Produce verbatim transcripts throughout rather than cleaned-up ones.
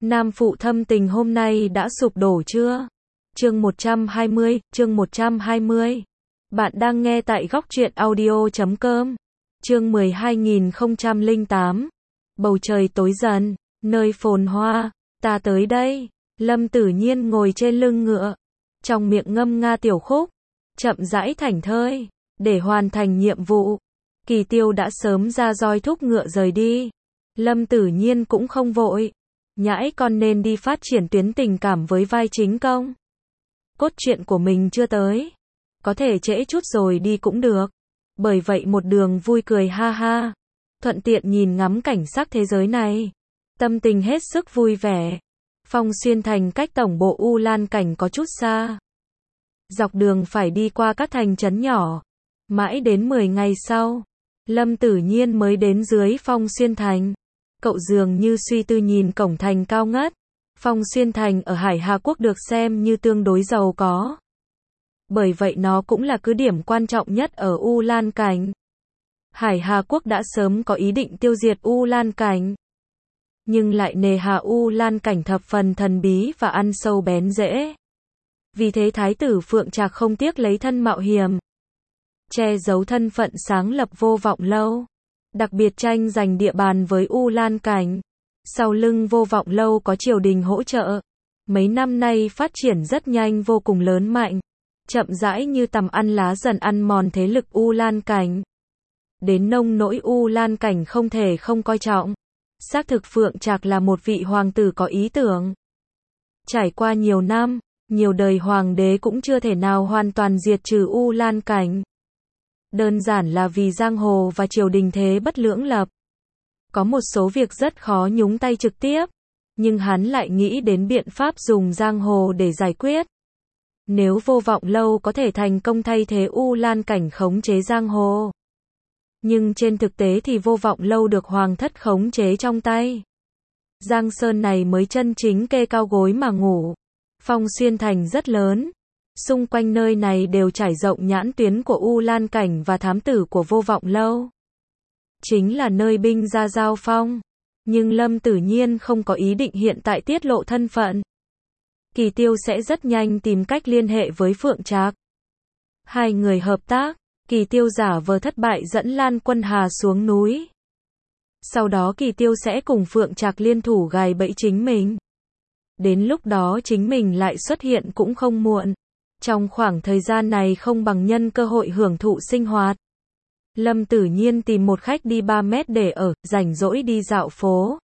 Nam phụ thâm tình hôm nay đã sụp đổ chưa? Chương một trăm hai mươi, chương một trăm hai mươi. Bạn đang nghe tại góc truyện audio chấm com. Chương mười hai nghìn không trăm lẻ tám. Bầu trời tối dần, nơi phồn hoa, ta tới đây. Lâm Tử Nhiên ngồi trên lưng ngựa, trong miệng ngâm nga tiểu khúc, chậm rãi thảnh thơi, để hoàn thành nhiệm vụ. Kỳ Tiêu đã sớm ra roi thúc ngựa rời đi. Lâm Tử Nhiên cũng không vội. Nhãi con nên đi phát triển tuyến tình cảm với vai chính công. Cốt truyện của mình chưa tới, có thể trễ chút rồi đi cũng được. Bởi vậy một đường vui cười ha ha, thuận tiện nhìn ngắm cảnh sắc thế giới này. Tâm tình hết sức vui vẻ. Phong Xuyên Thành cách tổng bộ U Lan Cảnh có chút xa. Dọc đường phải đi qua các thành trấn nhỏ. Mãi đến mười ngày sau, Lâm Tử Nhiên mới đến dưới Phong Xuyên Thành. Cậu dường như suy tư nhìn cổng thành cao ngất. Phong Xuyên Thành ở Hải Hà Quốc được xem như tương đối giàu có. Bởi vậy nó cũng là cứ điểm quan trọng nhất ở U Lan Cảnh. Hải Hà Quốc đã sớm có ý định tiêu diệt U Lan Cảnh. Nhưng lại nề hà U Lan Cảnh thập phần thần bí và ăn sâu bén rễ. Vì thế Thái tử Phượng Trạc không tiếc lấy thân mạo hiểm, che giấu thân phận sáng lập Vô Vọng Lâu. Đặc biệt tranh giành địa bàn với U Lan Cảnh. Sau lưng Vô Vọng Lâu có triều đình hỗ trợ. Mấy năm nay phát triển rất nhanh, vô cùng lớn mạnh. Chậm rãi như tằm ăn lá dần ăn mòn thế lực U Lan Cảnh. Đến nông nỗi U Lan Cảnh không thể không coi trọng. Xác thực Phượng Trạc là một vị hoàng tử có ý tưởng. Trải qua nhiều năm, nhiều đời hoàng đế cũng chưa thể nào hoàn toàn diệt trừ U Lan Cảnh. Đơn giản là vì giang hồ và triều đình thế bất lưỡng lập. Có một số việc rất khó nhúng tay trực tiếp, nhưng hắn lại nghĩ đến biện pháp dùng giang hồ để giải quyết. Nếu Vô Vọng Lâu có thể thành công thay thế U Lan Cảnh khống chế giang hồ. Nhưng trên thực tế thì Vô Vọng Lâu được hoàng thất khống chế trong tay. Giang Sơn này mới chân chính kê cao gối mà ngủ. Phong Xuyên Thành rất lớn. Xung quanh nơi này đều trải rộng nhãn tuyến của U Lan Cảnh và thám tử của Vô Vọng Lâu. Chính là nơi binh ra giao phong. Nhưng Lâm Tử Nhiên không có ý định hiện tại tiết lộ thân phận. Kỳ Tiêu sẽ rất nhanh tìm cách liên hệ với Phượng Trạc. Hai người hợp tác. Kỳ Tiêu giả vờ thất bại dẫn Lan Quân Hà xuống núi. Sau đó Kỳ Tiêu sẽ cùng Phượng Trạc liên thủ gài bẫy chính mình. Đến lúc đó chính mình lại xuất hiện cũng không muộn. Trong khoảng thời gian này không bằng nhân cơ hội hưởng thụ sinh hoạt. Lâm Tử Nhiên tìm một khách đi ba mét để ở, rảnh rỗi đi dạo phố.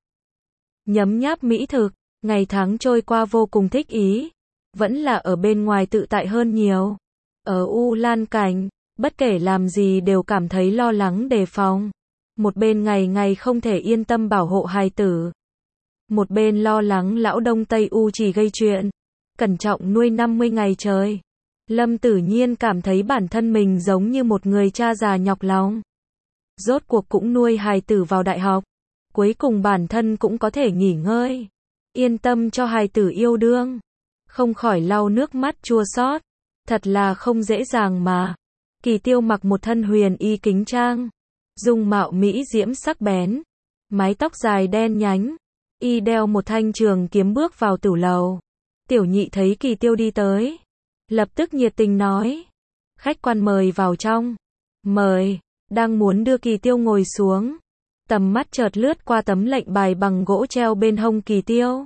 Nhấm nháp mỹ thực, ngày tháng trôi qua vô cùng thích ý. Vẫn là ở bên ngoài tự tại hơn nhiều. Ở U Lan Cảnh, bất kể làm gì đều cảm thấy lo lắng đề phòng. Một bên ngày ngày không thể yên tâm bảo hộ hài tử. Một bên lo lắng lão Đông Tây U chỉ gây chuyện. Cẩn trọng nuôi năm mươi ngày trời. Lâm Tử Nhiên cảm thấy bản thân mình giống như một người cha già nhọc lòng. Rốt cuộc cũng nuôi hài tử vào đại học. Cuối cùng bản thân cũng có thể nghỉ ngơi. Yên tâm cho hài tử yêu đương. Không khỏi lau nước mắt chua xót. Thật là không dễ dàng mà. Kỳ Tiêu mặc một thân huyền y kính trang. Dung mạo mỹ diễm sắc bén. Mái tóc dài đen nhánh. Y đeo một thanh trường kiếm bước vào tử lầu. Tiểu nhị thấy Kỳ Tiêu đi tới, lập tức nhiệt tình nói. Khách quan mời vào trong. Mời. Đang muốn đưa Kỳ Tiêu ngồi xuống. Tầm mắt chợt lướt qua tấm lệnh bài bằng gỗ treo bên hông Kỳ Tiêu.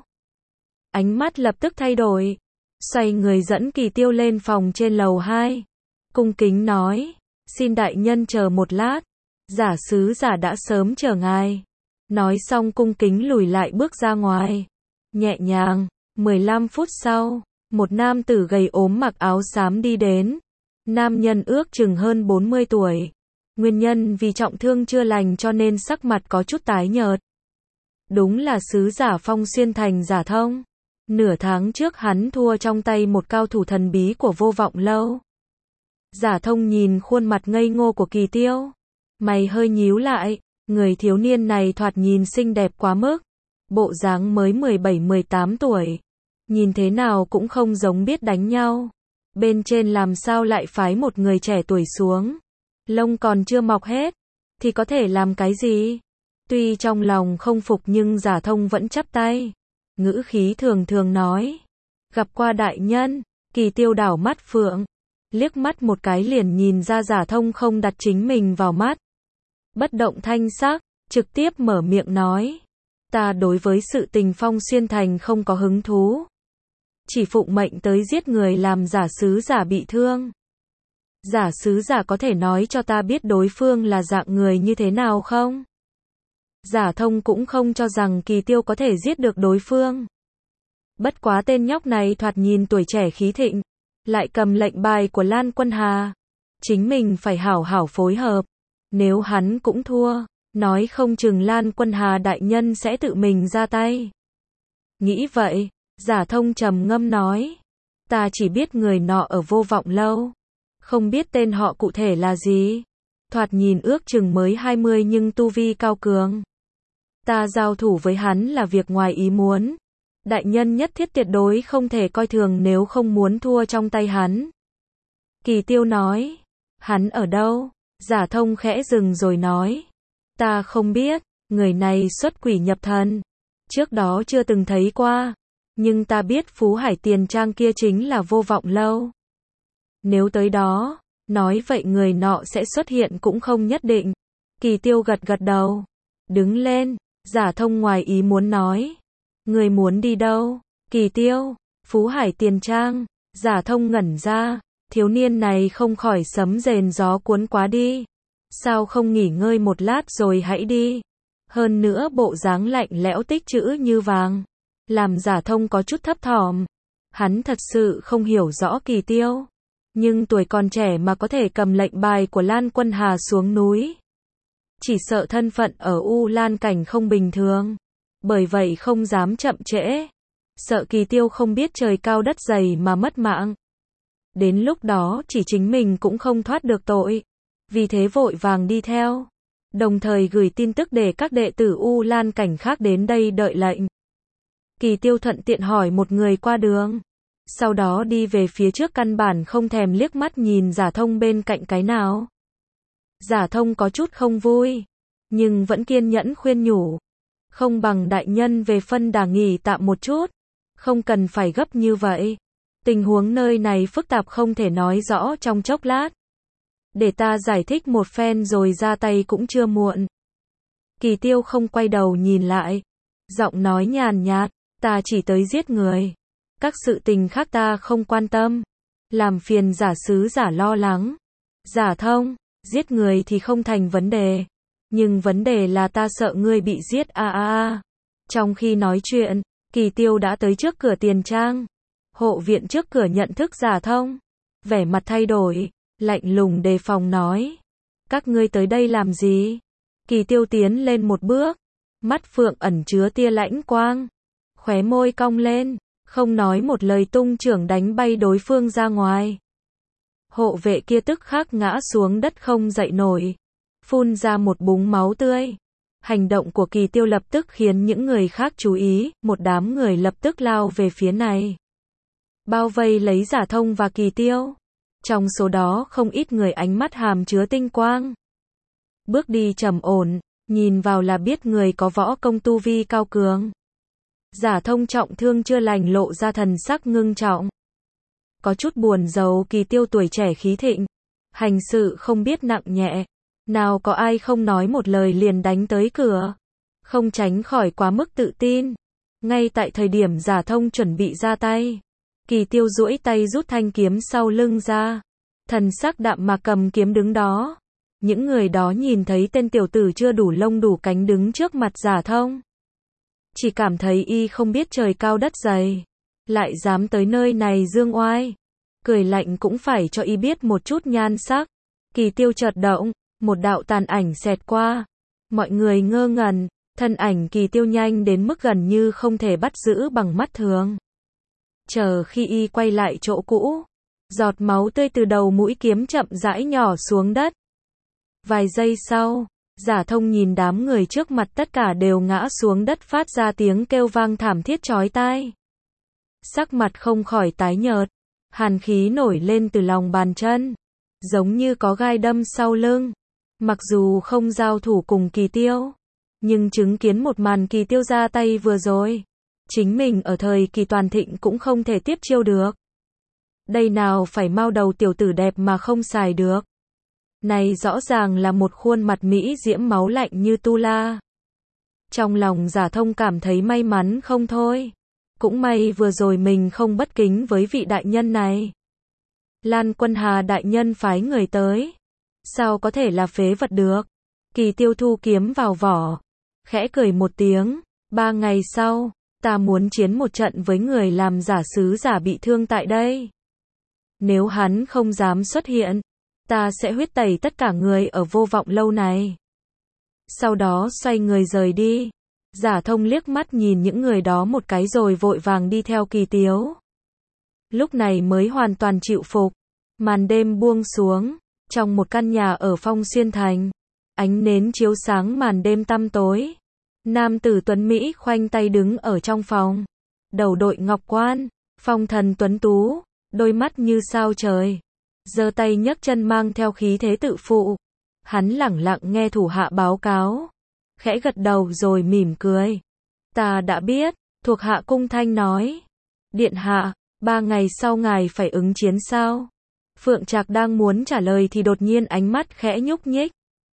Ánh mắt lập tức thay đổi. Xoay người dẫn Kỳ Tiêu lên phòng trên lầu hai. Cung kính nói. Xin đại nhân chờ một lát. Giả sứ giả đã sớm chờ ngài. Nói xong cung kính lùi lại bước ra ngoài. Nhẹ nhàng. mười lăm phút sau, một nam tử gầy ốm mặc áo xám đi đến. Nam nhân ước chừng hơn bốn mươi tuổi. Nguyên nhân vì trọng thương chưa lành cho nên sắc mặt có chút tái nhợt. Đúng là sứ giả Phong Xuyên Thành Giả Thông. Nửa tháng trước hắn thua trong tay một cao thủ thần bí của Vô Vọng Lâu. Giả Thông nhìn khuôn mặt ngây ngô của Kỳ Tiêu. Mày hơi nhíu lại. Người thiếu niên này thoạt nhìn xinh đẹp quá mức. Bộ dáng mới mười bảy mười tám tuổi. Nhìn thế nào cũng không giống biết đánh nhau. Bên trên làm sao lại phái một người trẻ tuổi xuống. Lông còn chưa mọc hết. Thì có thể làm cái gì? Tuy trong lòng không phục nhưng Giả Thông vẫn chắp tay. ngữ khí thường thường nói. Gặp qua đại nhân, Kỳ Tiêu đảo mắt phượng, liếc mắt một cái liền nhìn ra Giả Thông không đặt chính mình vào mắt. Bất động thanh sắc, trực tiếp mở miệng nói. Ta đối với sự tình Phong Xuyên Thành không có hứng thú. Chỉ phụng mệnh tới giết người làm giả sứ giả bị thương. Giả sứ giả có thể nói cho ta biết đối phương là dạng người như thế nào không? Giả Thông cũng không cho rằng Kỳ Tiêu có thể giết được đối phương. Bất quá tên nhóc này thoạt nhìn tuổi trẻ khí thịnh, lại cầm lệnh bài của Lan Quân Hà. Chính mình phải hảo hảo phối hợp. Nếu hắn cũng thua, nói không chừng Lan Quân Hà đại nhân sẽ tự mình ra tay. Nghĩ vậy, Giả Thông trầm ngâm nói. Ta chỉ biết người nọ ở Vô Vọng Lâu. Không biết tên họ cụ thể là gì. Thoạt nhìn ước chừng mới hai mươi nhưng tu vi cao cường. Ta giao thủ với hắn là việc ngoài ý muốn. Đại nhân nhất thiết tuyệt đối không thể coi thường nếu không muốn thua trong tay hắn. Kỳ Tiêu nói. Hắn ở đâu? Giả Thông khẽ dừng rồi nói. Ta không biết, người này xuất quỷ nhập thần. Trước đó chưa từng thấy qua. Nhưng ta biết Phú Hải Tiền Trang kia chính là Vô Vọng Lâu. Nếu tới đó, nói vậy người nọ sẽ xuất hiện cũng không nhất định. Kỳ Tiêu gật gật đầu. Đứng lên, Giả Thông ngoài ý muốn nói. Người muốn đi đâu? Kỳ Tiêu, Phú Hải Tiền Trang. Giả Thông ngẩn ra. Thiếu niên này không khỏi sấm rền gió cuốn quá đi. Sao không nghỉ ngơi một lát rồi hãy đi? Hơn nữa bộ dáng lạnh lẽo tích chữ như vàng. Làm Giả Thông có chút thấp thỏm. Hắn thật sự không hiểu rõ Kỳ Tiêu. Nhưng tuổi còn trẻ mà có thể cầm lệnh bài của Lan Quân Hà xuống núi. Chỉ sợ thân phận ở U Lan Cảnh không bình thường. Bởi vậy không dám chậm trễ. Sợ Kỳ Tiêu không biết trời cao đất dày mà mất mạng. Đến lúc đó chỉ chính mình cũng không thoát được tội. Vì thế vội vàng đi theo. Đồng thời gửi tin tức để các đệ tử U Lan Cảnh khác đến đây đợi lệnh. Kỳ Tiêu thuận tiện hỏi một người qua đường. Sau đó đi về phía trước căn bản không thèm liếc mắt nhìn Giả Thông bên cạnh cái nào. Giả Thông có chút không vui. Nhưng vẫn kiên nhẫn khuyên nhủ. Không bằng đại nhân về phân đà nghỉ tạm một chút. Không cần phải gấp như vậy. Tình huống nơi này phức tạp không thể nói rõ trong chốc lát. Để ta giải thích một phen rồi ra tay cũng chưa muộn. Kỳ Tiêu không quay đầu nhìn lại. Giọng nói nhàn nhạt. Ta chỉ tới giết người. Các sự tình khác ta không quan tâm. Làm phiền giả sứ giả lo lắng. Giả Thông, giết người thì không thành vấn đề. Nhưng vấn đề là ta sợ ngươi bị giết a a a. Trong khi nói chuyện, Kỳ Tiêu đã tới trước cửa Tiền Trang. Hộ viện trước cửa nhận thức Giả Thông. Vẻ mặt thay đổi, lạnh lùng đề phòng nói. Các ngươi tới đây làm gì? Kỳ Tiêu tiến lên một bước. Mắt phượng ẩn chứa tia lãnh quang. Khóe môi cong lên. Không nói một lời tung chưởng đánh bay đối phương ra ngoài. Hộ vệ kia tức khắc ngã xuống đất không dậy nổi. Phun ra một búng máu tươi. Hành động của Kỳ Tiêu lập tức khiến những người khác chú ý. Một đám người lập tức lao về phía này. Bao vây lấy Giả Thông và Kỳ Tiêu. Trong số đó không ít người ánh mắt hàm chứa tinh quang. Bước đi trầm ổn. Nhìn vào là biết người có võ công tu vi cao cường. Giả Thông trọng thương chưa lành lộ ra thần sắc ngưng trọng. Có chút buồn rầu. Kỳ Tiêu tuổi trẻ khí thịnh. Hành sự không biết nặng nhẹ. Nào có ai không nói một lời liền đánh tới cửa. Không tránh khỏi quá mức tự tin. Ngay tại thời điểm Giả Thông chuẩn bị ra tay. Kỳ Tiêu duỗi tay rút thanh kiếm sau lưng ra. Thần sắc đạm mà cầm kiếm đứng đó. Những người đó nhìn thấy tên tiểu tử chưa đủ lông đủ cánh đứng trước mặt Giả Thông. Chỉ cảm thấy y không biết trời cao đất dày. Lại dám tới nơi này dương oai. Cười lạnh cũng phải cho y biết một chút nhan sắc. Kỳ Tiêu chợt động. Một đạo tàn ảnh xẹt qua. Mọi người ngơ ngẩn. Thân ảnh Kỳ Tiêu nhanh đến mức gần như không thể bắt giữ bằng mắt thường. Chờ khi y quay lại chỗ cũ. Giọt máu tươi từ đầu mũi kiếm chậm rãi nhỏ xuống đất. Vài giây sau. Giả Thông nhìn đám người trước mặt tất cả đều ngã xuống đất phát ra tiếng kêu vang thảm thiết chói tai. Sắc mặt không khỏi tái nhợt. Hàn khí nổi lên từ lòng bàn chân. Giống như có gai đâm sau lưng. Mặc dù không giao thủ cùng Kỳ Tiêu. Nhưng chứng kiến một màn Kỳ Tiêu ra tay vừa rồi. Chính mình ở thời kỳ toàn thịnh cũng không thể tiếp chiêu được. Đây nào phải mao đầu tiểu tử đẹp mà không xài được. Này rõ ràng là một khuôn mặt mỹ diễm máu lạnh như tu la. Trong lòng Giả Thông cảm thấy may mắn không thôi. Cũng may vừa rồi mình không bất kính với vị đại nhân này. Lan Quân Hà đại nhân phái người tới. Sao có thể là phế vật được? Kỳ Tiêu thu kiếm vào vỏ. Khẽ cười một tiếng. Ba ngày sau, ta muốn chiến một trận với người làm giả sứ giả bị thương tại đây. Nếu hắn không dám xuất hiện, ta sẽ huyết tẩy tất cả người ở Vô Vọng Lâu này. Sau đó xoay người rời đi. Giả Thông liếc mắt nhìn những người đó một cái rồi vội vàng đi theo Kỳ Tiếu. Lúc này mới hoàn toàn chịu phục. Màn đêm buông xuống. Trong một căn nhà ở Phong Xuyên Thành. Ánh nến chiếu sáng màn đêm tăm tối. Nam tử tuấn Mỹ khoanh tay đứng ở trong phòng. Đầu đội ngọc quan. Phong thần tuấn tú. Đôi mắt như sao trời. Giơ tay nhấc chân mang theo khí thế tự phụ. Hắn lẳng lặng nghe thủ hạ báo cáo. Khẽ gật đầu rồi mỉm cười. Ta đã biết, thuộc hạ cung thanh nói. Điện hạ, ba ngày sau ngài phải ứng chiến sao? Phượng Trạc đang muốn trả lời thì đột nhiên ánh mắt khẽ nhúc nhích.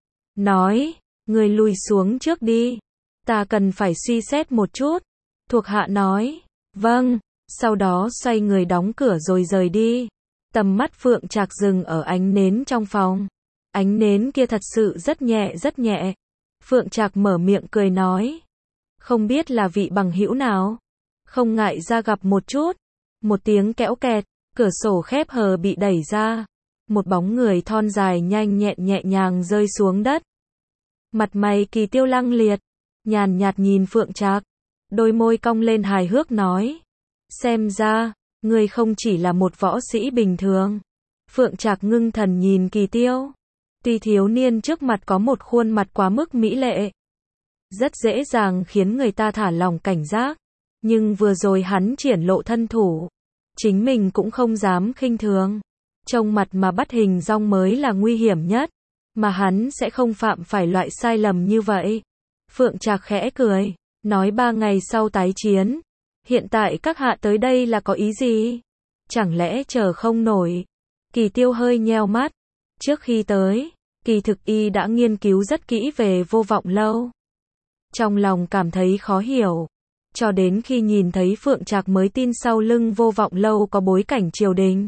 Nói, người lùi xuống trước đi. Ta cần phải suy xét một chút. Thuộc hạ nói, vâng, sau đó xoay người đóng cửa rồi rời đi. Tầm mắt Phượng Trạc dừng ở ánh nến trong phòng. Ánh nến kia thật sự rất nhẹ rất nhẹ. Phượng Trạc mở miệng cười nói. Không biết là vị bằng hữu nào. Không ngại ra gặp một chút. Một tiếng kẽo kẹt, cửa sổ khép hờ bị đẩy ra. Một bóng người thon dài nhanh nhẹn nhẹ nhàng rơi xuống đất. Mặt mày Kỳ Tiêu lăng liệt. Nhàn nhạt nhìn Phượng Trạc. Đôi môi cong lên hài hước nói. Xem ra, ngươi không chỉ là một võ sĩ bình thường. Phượng Trạc ngưng thần nhìn Kỳ Tiêu. Tuy thiếu niên trước mặt có một khuôn mặt quá mức mỹ lệ, rất dễ dàng khiến người ta thả lòng cảnh giác. Nhưng vừa rồi hắn triển lộ thân thủ. Chính mình cũng không dám khinh thường. Trông mặt mà bắt hình dong mới là nguy hiểm nhất. Mà hắn sẽ không phạm phải loại sai lầm như vậy. Phượng Trạc khẽ cười. Nói ba ngày sau tái chiến. Hiện tại các hạ tới đây là có ý gì? Chẳng lẽ chờ không nổi? Kỳ Tiêu hơi nheo mắt. Trước khi tới, kỳ thực y đã nghiên cứu rất kỹ về Vô Vọng Lâu. Trong lòng cảm thấy khó hiểu. Cho đến khi nhìn thấy Phượng Trạc mới tin sau lưng Vô Vọng Lâu có bối cảnh triều đình.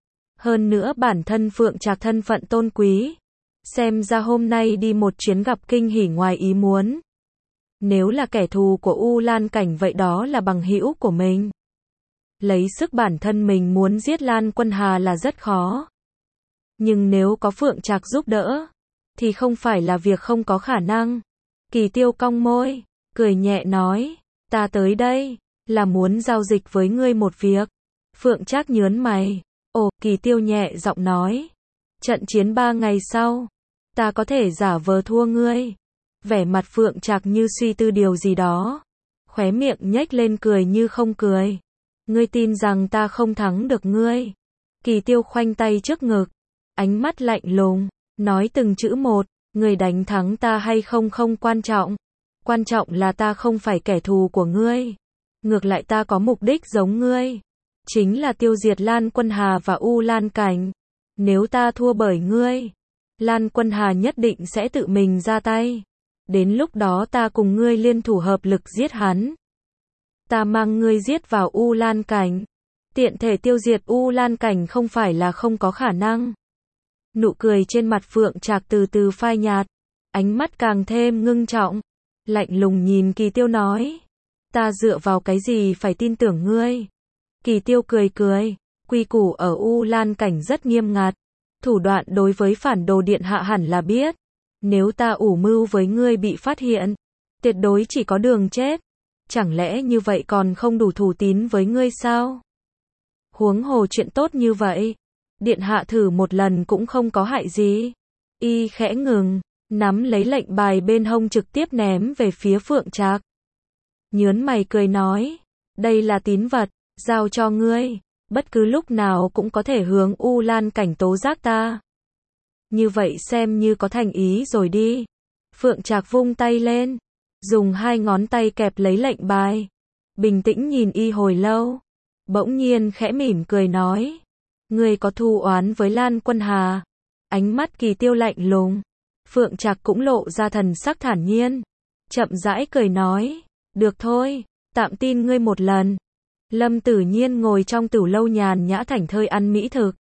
Hơn nữa bản thân Phượng Trạc thân phận tôn quý. Xem ra hôm nay đi một chuyến gặp kinh hỉ ngoài ý muốn. Nếu là kẻ thù của U Lan Cảnh vậy đó là bằng hữu của mình. Lấy sức bản thân mình muốn giết Lan Quân Hà là rất khó. Nhưng nếu có Phượng Trạc giúp đỡ, thì không phải là việc không có khả năng. Kỳ Tiêu cong môi, cười nhẹ nói, ta tới đây, là muốn giao dịch với ngươi một việc. Phượng Trác nhớn mày, ồ, Kỳ Tiêu nhẹ giọng nói, trận chiến ba ngày sau, ta có thể giả vờ thua ngươi. Vẻ mặt Phượng Trạc như suy tư điều gì đó, khóe miệng nhếch lên cười như không cười. Ngươi tin rằng ta không thắng được ngươi? Kỳ Tiêu khoanh tay trước ngực, ánh mắt lạnh lùng, nói từng chữ một, ngươi đánh thắng ta hay không không quan trọng. Quan trọng là ta không phải kẻ thù của ngươi. Ngược lại ta có mục đích giống ngươi. Chính là tiêu diệt Lan Quân Hà và U Lan Cảnh. Nếu ta thua bởi ngươi, Lan Quân Hà nhất định sẽ tự mình ra tay. Đến lúc đó ta cùng ngươi liên thủ hợp lực giết hắn. Ta mang ngươi giết vào U Lan Cảnh. Tiện thể tiêu diệt U Lan Cảnh không phải là không có khả năng. Nụ cười trên mặt Phượng Trạc từ từ phai nhạt. Ánh mắt càng thêm ngưng trọng. Lạnh lùng nhìn Kỳ Tiêu nói. Ta dựa vào cái gì phải tin tưởng ngươi? Kỳ Tiêu cười cười. Quy củ ở U Lan Cảnh rất nghiêm ngặt. Thủ đoạn đối với phản đồ điện hạ hẳn là biết. Nếu ta ủ mưu với ngươi bị phát hiện, tuyệt đối chỉ có đường chết. Chẳng lẽ như vậy còn không đủ thủ tín với ngươi sao? Huống hồ chuyện tốt như vậy, điện hạ thử một lần cũng không có hại gì. Y khẽ ngừng, nắm lấy lệnh bài bên hông trực tiếp ném về phía Phượng Trạc. Nhớn mày cười nói, đây là tín vật, giao cho ngươi, bất cứ lúc nào cũng có thể hướng U Lan Cảnh tố giác ta. Như vậy xem như có thành ý rồi đi. Phượng Trạc vung tay lên, dùng hai ngón tay kẹp lấy lệnh bài. bình tĩnh nhìn y hồi lâu, bỗng nhiên khẽ mỉm cười nói, ngươi có thù oán với Lan Quân Hà? Ánh mắt Kỳ Tiêu lạnh lùng. Phượng Trạc cũng lộ ra thần sắc thản nhiên, chậm rãi cười nói, được thôi, tạm tin ngươi một lần. Lâm Tử Nhiên ngồi trong tửu lâu nhàn nhã thảnh thơi ăn mỹ thực.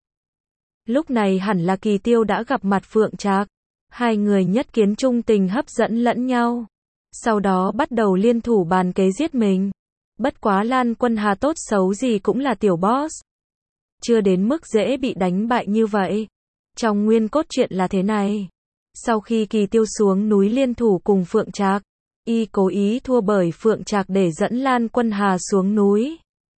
Lúc này hẳn là Kỳ Tiêu đã gặp mặt Phượng Trạc, hai người nhất kiến trung tình hấp dẫn lẫn nhau, sau đó bắt đầu liên thủ bàn kế giết mình. Bất quá Lan Quân Hà tốt xấu gì cũng là tiểu boss, chưa đến mức dễ bị đánh bại như vậy. Trong nguyên cốt truyện là thế này, sau khi Kỳ Tiêu xuống núi liên thủ cùng Phượng Trạc, y cố ý thua bởi Phượng Trạc để dẫn Lan Quân Hà xuống núi.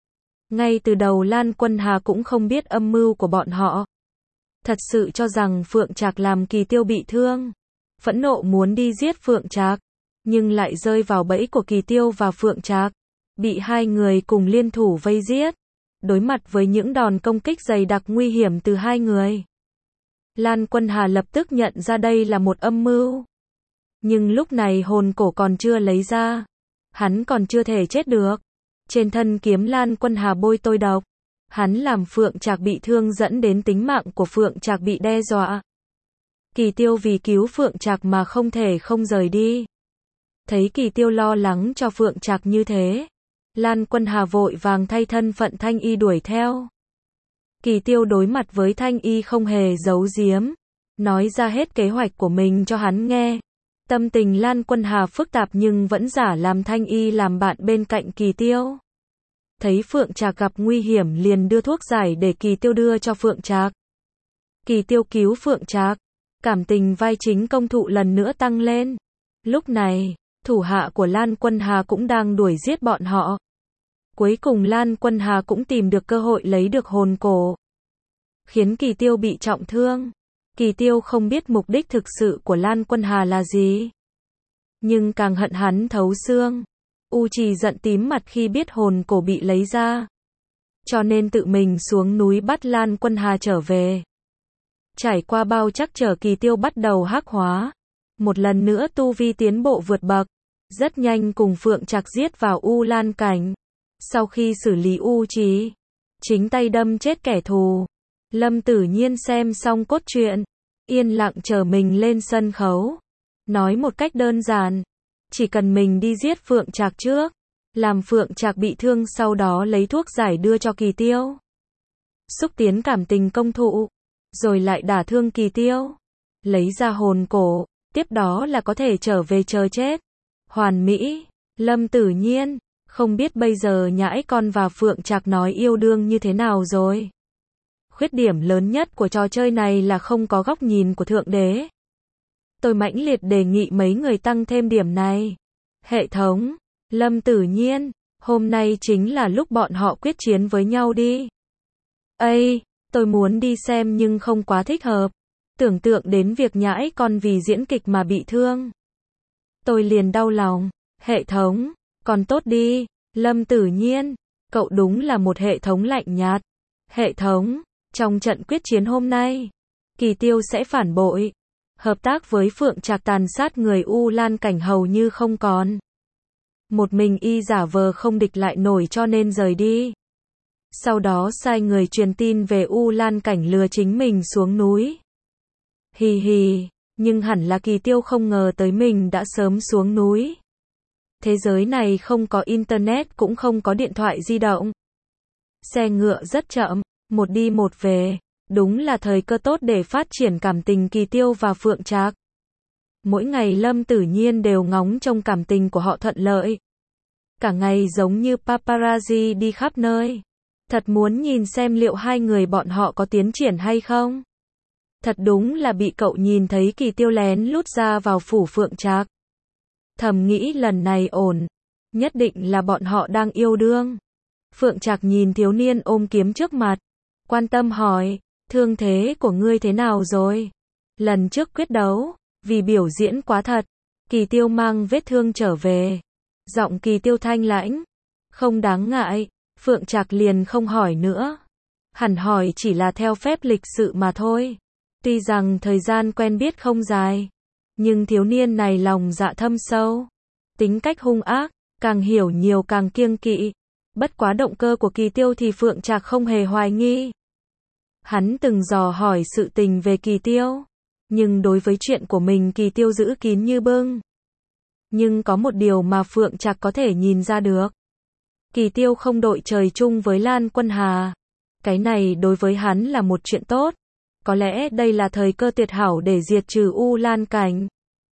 Ngay từ đầu Lan Quân Hà cũng không biết âm mưu của bọn họ, thật sự cho rằng Phượng Trạc làm Kỳ Tiêu bị thương, phẫn nộ muốn đi giết Phượng Trạc, nhưng lại rơi vào bẫy của Kỳ Tiêu và Phượng Trạc, bị hai người cùng liên thủ vây giết. Đối mặt với những đòn công kích dày đặc nguy hiểm từ hai người, Lan Quân Hà lập tức nhận ra đây là một âm mưu. Nhưng lúc này hồn cổ còn chưa lấy ra, hắn còn chưa thể chết được. Trên thân kiếm Lan Quân Hà bôi tôi độc, hắn làm Phượng Trạc bị thương dẫn đến tính mạng của Phượng Trạc bị đe dọa. Kỳ Tiêu vì cứu Phượng Trạc mà không thể không rời đi. Thấy Kỳ Tiêu lo lắng cho Phượng Trạc như thế, Lan Quân Hà vội vàng thay thân phận Thanh Y đuổi theo. Kỳ Tiêu đối mặt với Thanh Y không hề giấu giếm, nói ra hết kế hoạch của mình cho hắn nghe. Tâm tình Lan Quân Hà phức tạp nhưng vẫn giả làm Thanh Y làm bạn bên cạnh Kỳ Tiêu. Thấy Phượng Trạc gặp nguy hiểm liền đưa thuốc giải để Kỳ Tiêu đưa cho Phượng Trạc. Kỳ Tiêu cứu Phượng Trạc, cảm tình vai chính công thụ lần nữa tăng lên. Lúc này, thủ hạ của Lan Quân Hà cũng đang đuổi giết bọn họ. Cuối cùng Lan Quân Hà cũng tìm được cơ hội lấy được hồn cổ, khiến Kỳ Tiêu bị trọng thương. Kỳ Tiêu không biết mục đích thực sự của Lan Quân Hà là gì, nhưng càng hận hắn thấu xương. U Trì giận tím mặt khi biết hồn cổ bị lấy ra, cho nên tự mình xuống núi bắt Lan Quân Hà trở về. Trải qua bao trắc trở, Kỳ Tiêu bắt đầu hắc hóa, một lần nữa tu vi tiến bộ vượt bậc, rất nhanh cùng Phượng Trạc giết vào U Lan cảnh. Sau khi xử lý U Trì, chính tay đâm chết kẻ thù. Lâm Tử Nhiên xem xong cốt truyện, yên lặng chờ mình lên sân khấu. Nói một cách đơn giản, chỉ cần mình đi giết Phượng Trạc trước, làm Phượng Trạc bị thương, sau đó lấy thuốc giải đưa cho Kỳ Tiêu, xúc tiến cảm tình công thụ, rồi lại đả thương Kỳ Tiêu, lấy ra hồn cổ, tiếp đó là có thể trở về chờ chết. Hoàn mỹ. Lâm Tử Nhiên, không biết bây giờ nhãi con và Phượng Trạc nói yêu đương như thế nào rồi. Khuyết điểm lớn nhất của trò chơi này là không có góc nhìn của Thượng Đế. Tôi mãnh liệt đề nghị mấy người tăng thêm điểm này. Hệ thống, Lâm Tử Nhiên, hôm nay chính là lúc bọn họ quyết chiến với nhau đi. Ây, tôi muốn đi xem nhưng không quá thích hợp. Tưởng tượng đến việc nhãi con vì diễn kịch mà bị thương, tôi liền đau lòng. Hệ thống, còn tốt đi. Lâm Tử Nhiên, cậu đúng là một hệ thống lạnh nhạt. Hệ thống, trong trận quyết chiến hôm nay, Kỳ Tiêu sẽ phản bội, hợp tác với Phượng Trạc tàn sát người U Lan cảnh hầu như không còn. Một mình y giả vờ không địch lại nổi cho nên rời đi. Sau đó sai người truyền tin về U Lan cảnh lừa chính mình xuống núi. Hì hì, nhưng hẳn là Kỳ Tiêu không ngờ tới mình đã sớm xuống núi. Thế giới này không có internet cũng không có điện thoại di động. Xe ngựa rất chậm, một đi một về, đúng là thời cơ tốt để phát triển cảm tình Kỳ Tiêu và Phượng Trạc. Mỗi ngày Lâm Tử Nhiên đều ngóng trông cảm tình của họ thuận lợi. Cả ngày giống như paparazzi đi khắp nơi. Thật muốn nhìn xem liệu hai người bọn họ có tiến triển hay không. Thật đúng là bị cậu nhìn thấy Kỳ Tiêu lén lút ra vào phủ Phượng Trạc. Thầm nghĩ lần này ổn, nhất định là bọn họ đang yêu đương. Phượng Trạc nhìn thiếu niên ôm kiếm trước mặt, quan tâm hỏi, thương thế của ngươi thế nào rồi? Lần trước quyết đấu, vì biểu diễn quá thật, Kỳ Tiêu mang vết thương trở về. Giọng Kỳ Tiêu thanh lãnh, không đáng ngại. Phượng Trạc liền không hỏi nữa. Hẳn hỏi chỉ là theo phép lịch sự mà thôi. Tuy rằng thời gian quen biết không dài, nhưng thiếu niên này lòng dạ thâm sâu, tính cách hung ác, Càng hiểu nhiều càng kiêng kỵ. Bất quá động cơ của Kỳ Tiêu thì Phượng Trạc không hề hoài nghi. Hắn từng dò hỏi sự tình về Kỳ Tiêu. Nhưng đối với chuyện của mình Kỳ Tiêu giữ kín như bưng. Nhưng có một điều mà Phượng Trạc có thể nhìn ra được. Kỳ Tiêu không đội trời chung với Lan Quân Hà. Cái này đối với hắn là một chuyện tốt. Có lẽ đây là thời cơ tuyệt hảo để diệt trừ U Lan Cảnh.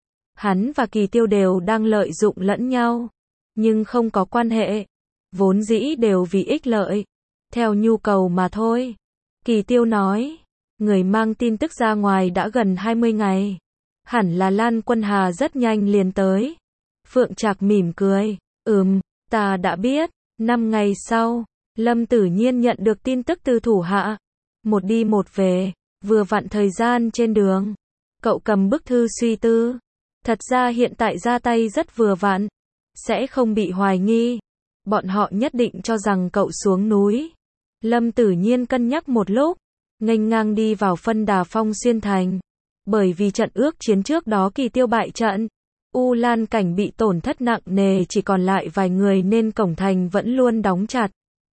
Hắn và Kỳ Tiêu đều đang lợi dụng lẫn nhau. Nhưng không có quan hệ. Vốn dĩ đều vì ích lợi. Theo nhu cầu mà thôi. Kỳ Tiêu nói. Người mang tin tức ra ngoài đã gần hai mươi ngày. Hẳn là Lan Quân Hà rất nhanh liền tới. Phượng Trạc mỉm cười. Ừm, ta đã biết. Năm ngày sau, Lâm Tử Nhiên nhận được tin tức từ thủ hạ. Một đi một về, vừa vặn thời gian trên đường. Cậu cầm bức thư suy tư. Thật ra hiện tại ra tay rất vừa vặn. Sẽ không bị hoài nghi. Bọn họ nhất định cho rằng cậu xuống núi. Lâm Tử Nhiên cân nhắc một lúc. Nghênh ngang đi vào phân đà Phong Xuyên Thành. Bởi vì trận ước chiến trước đó Kỳ Tiêu bại trận. U Lan Cảnh bị tổn thất nặng nề, chỉ còn lại vài người nên cổng thành vẫn luôn đóng chặt.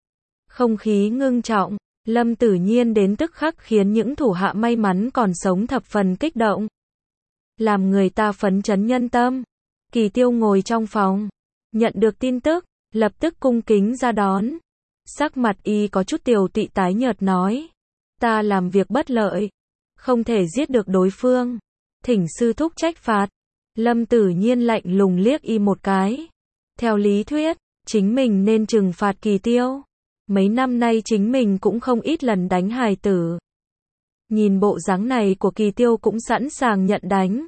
Không khí ngưng trọng, Lâm Tử Nhiên đến tức khắc khiến những thủ hạ may mắn còn sống thập phần kích động. Làm người ta phấn chấn nhân tâm. Kỳ Tiêu ngồi trong phòng, nhận được tin tức, lập tức cung kính ra đón. Sắc mặt y có chút tiều tụy tái nhợt nói. Ta làm việc bất lợi, không thể giết được đối phương. Thỉnh sư thúc trách phạt. Lâm Tử Nhiên lạnh lùng liếc y một cái. Theo lý thuyết, chính mình nên trừng phạt Kỳ Tiêu. Mấy năm nay chính mình cũng không ít lần đánh hài tử. Nhìn bộ dáng này của Kỳ Tiêu cũng sẵn sàng nhận đánh.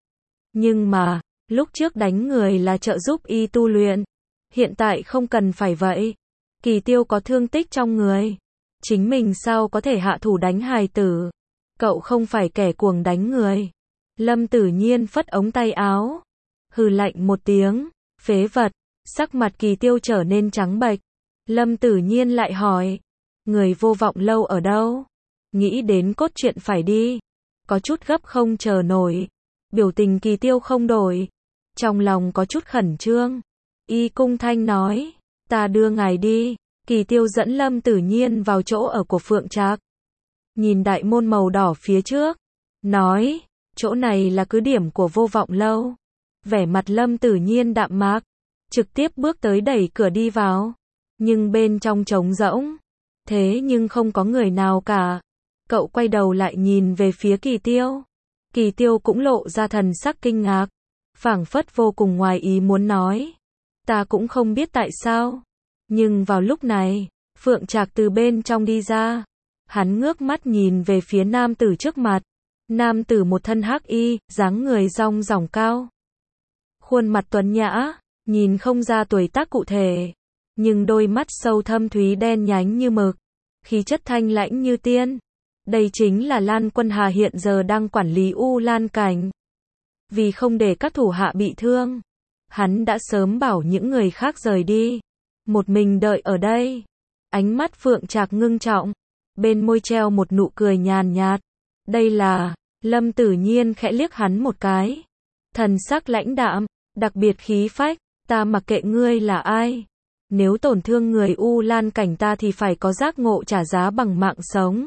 Nhưng mà, lúc trước đánh người là trợ giúp y tu luyện. Hiện tại không cần phải vậy. Kỳ Tiêu có thương tích trong người. Chính mình sao có thể hạ thủ đánh hài tử. Cậu không phải kẻ cuồng đánh người. Lâm Tử Nhiên phất ống tay áo. Hừ lạnh một tiếng. Phế vật. Sắc mặt Kỳ Tiêu trở nên trắng bệch. Lâm Tử Nhiên lại hỏi. Người vô vọng lâu ở đâu? Nghĩ đến cốt truyện phải đi. Có chút gấp không chờ nổi. Biểu tình Kỳ Tiêu không đổi. Trong lòng có chút khẩn trương. Y cung thanh nói. Ta đưa ngài đi. Kỳ Tiêu dẫn Lâm Tử Nhiên vào chỗ ở của Phượng Trạc. Nhìn đại môn màu đỏ phía trước. Nói. Chỗ này là cứ điểm của vô vọng lâu. Vẻ mặt Lâm Tử Nhiên đạm mạc. Trực tiếp bước tới đẩy cửa đi vào. Nhưng bên trong trống rỗng. Thế nhưng không có người nào cả. Cậu quay đầu lại nhìn về phía Kỳ Tiêu. Kỳ Tiêu cũng lộ ra thần sắc kinh ngạc. Phảng phất vô cùng ngoài ý muốn nói. Ta cũng không biết tại sao. Nhưng vào lúc này, Phượng Trạc từ bên trong đi ra. Hắn ngước mắt nhìn về phía nam tử trước mặt. Nam tử một thân hắc y, dáng người rong ròng cao. Khuôn mặt tuấn nhã, nhìn không ra tuổi tác cụ thể. Nhưng đôi mắt sâu thâm thúy đen nhánh như mực. Khí chất thanh lãnh như tiên. Đây chính là Lan Quân Hà hiện giờ đang quản lý U Lan Cảnh. Vì không để các thủ hạ bị thương, hắn đã sớm bảo những người khác rời đi. Một mình đợi ở đây. Ánh mắt Phượng Trạc ngưng trọng. Bên môi treo một nụ cười nhàn nhạt. Đây là, Lâm Tử Nhiên khẽ liếc hắn một cái. Thần sắc lãnh đạm, đặc biệt khí phách, ta mặc kệ ngươi là ai. Nếu tổn thương người U Lan Cảnh ta thì phải có giác ngộ trả giá bằng mạng sống.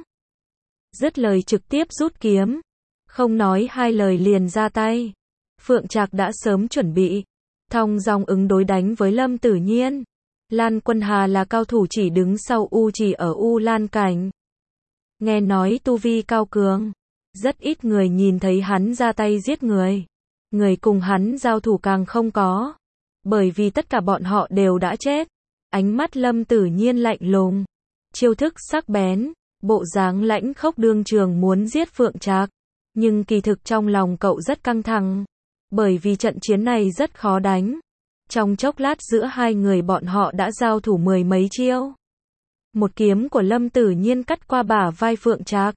Dứt lời trực tiếp rút kiếm. Không nói hai lời liền ra tay. Phượng Trạc đã sớm chuẩn bị. Thong dong ứng đối đánh với Lâm Tử Nhiên. Lan Quân Hà là cao thủ chỉ đứng sau U Trì ở U Lan Cảnh. Nghe nói tu vi cao cường. Rất ít người nhìn thấy hắn ra tay giết người. Người cùng hắn giao thủ càng không có. Bởi vì tất cả bọn họ đều đã chết. Ánh mắt Lâm Tử Nhiên lạnh lùng. Chiêu thức sắc bén. Bộ dáng lãnh khốc đương trường muốn giết Phượng Trạc. Nhưng kỳ thực trong lòng cậu rất căng thẳng. Bởi vì trận chiến này rất khó đánh. Trong chốc lát giữa hai người bọn họ đã giao thủ mười mấy chiêu. Một kiếm của Lâm Tử Nhiên cắt qua bả vai Phượng Trạc.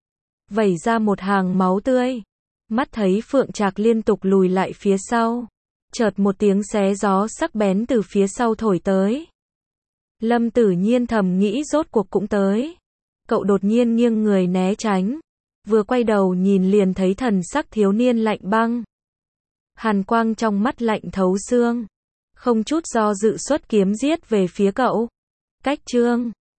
Vẩy ra một hàng máu tươi. Mắt thấy Phượng Trạc liên tục lùi lại phía sau. Chợt một tiếng xé gió sắc bén từ phía sau thổi tới. Lâm Tử Nhiên thầm nghĩ rốt cuộc cũng tới. Cậu đột nhiên nghiêng người né tránh. Vừa quay đầu nhìn liền thấy thần sắc thiếu niên lạnh băng. Hàn quang trong mắt lạnh thấu xương. không chút do dự xuất kiếm giết về phía cậu. Cách chương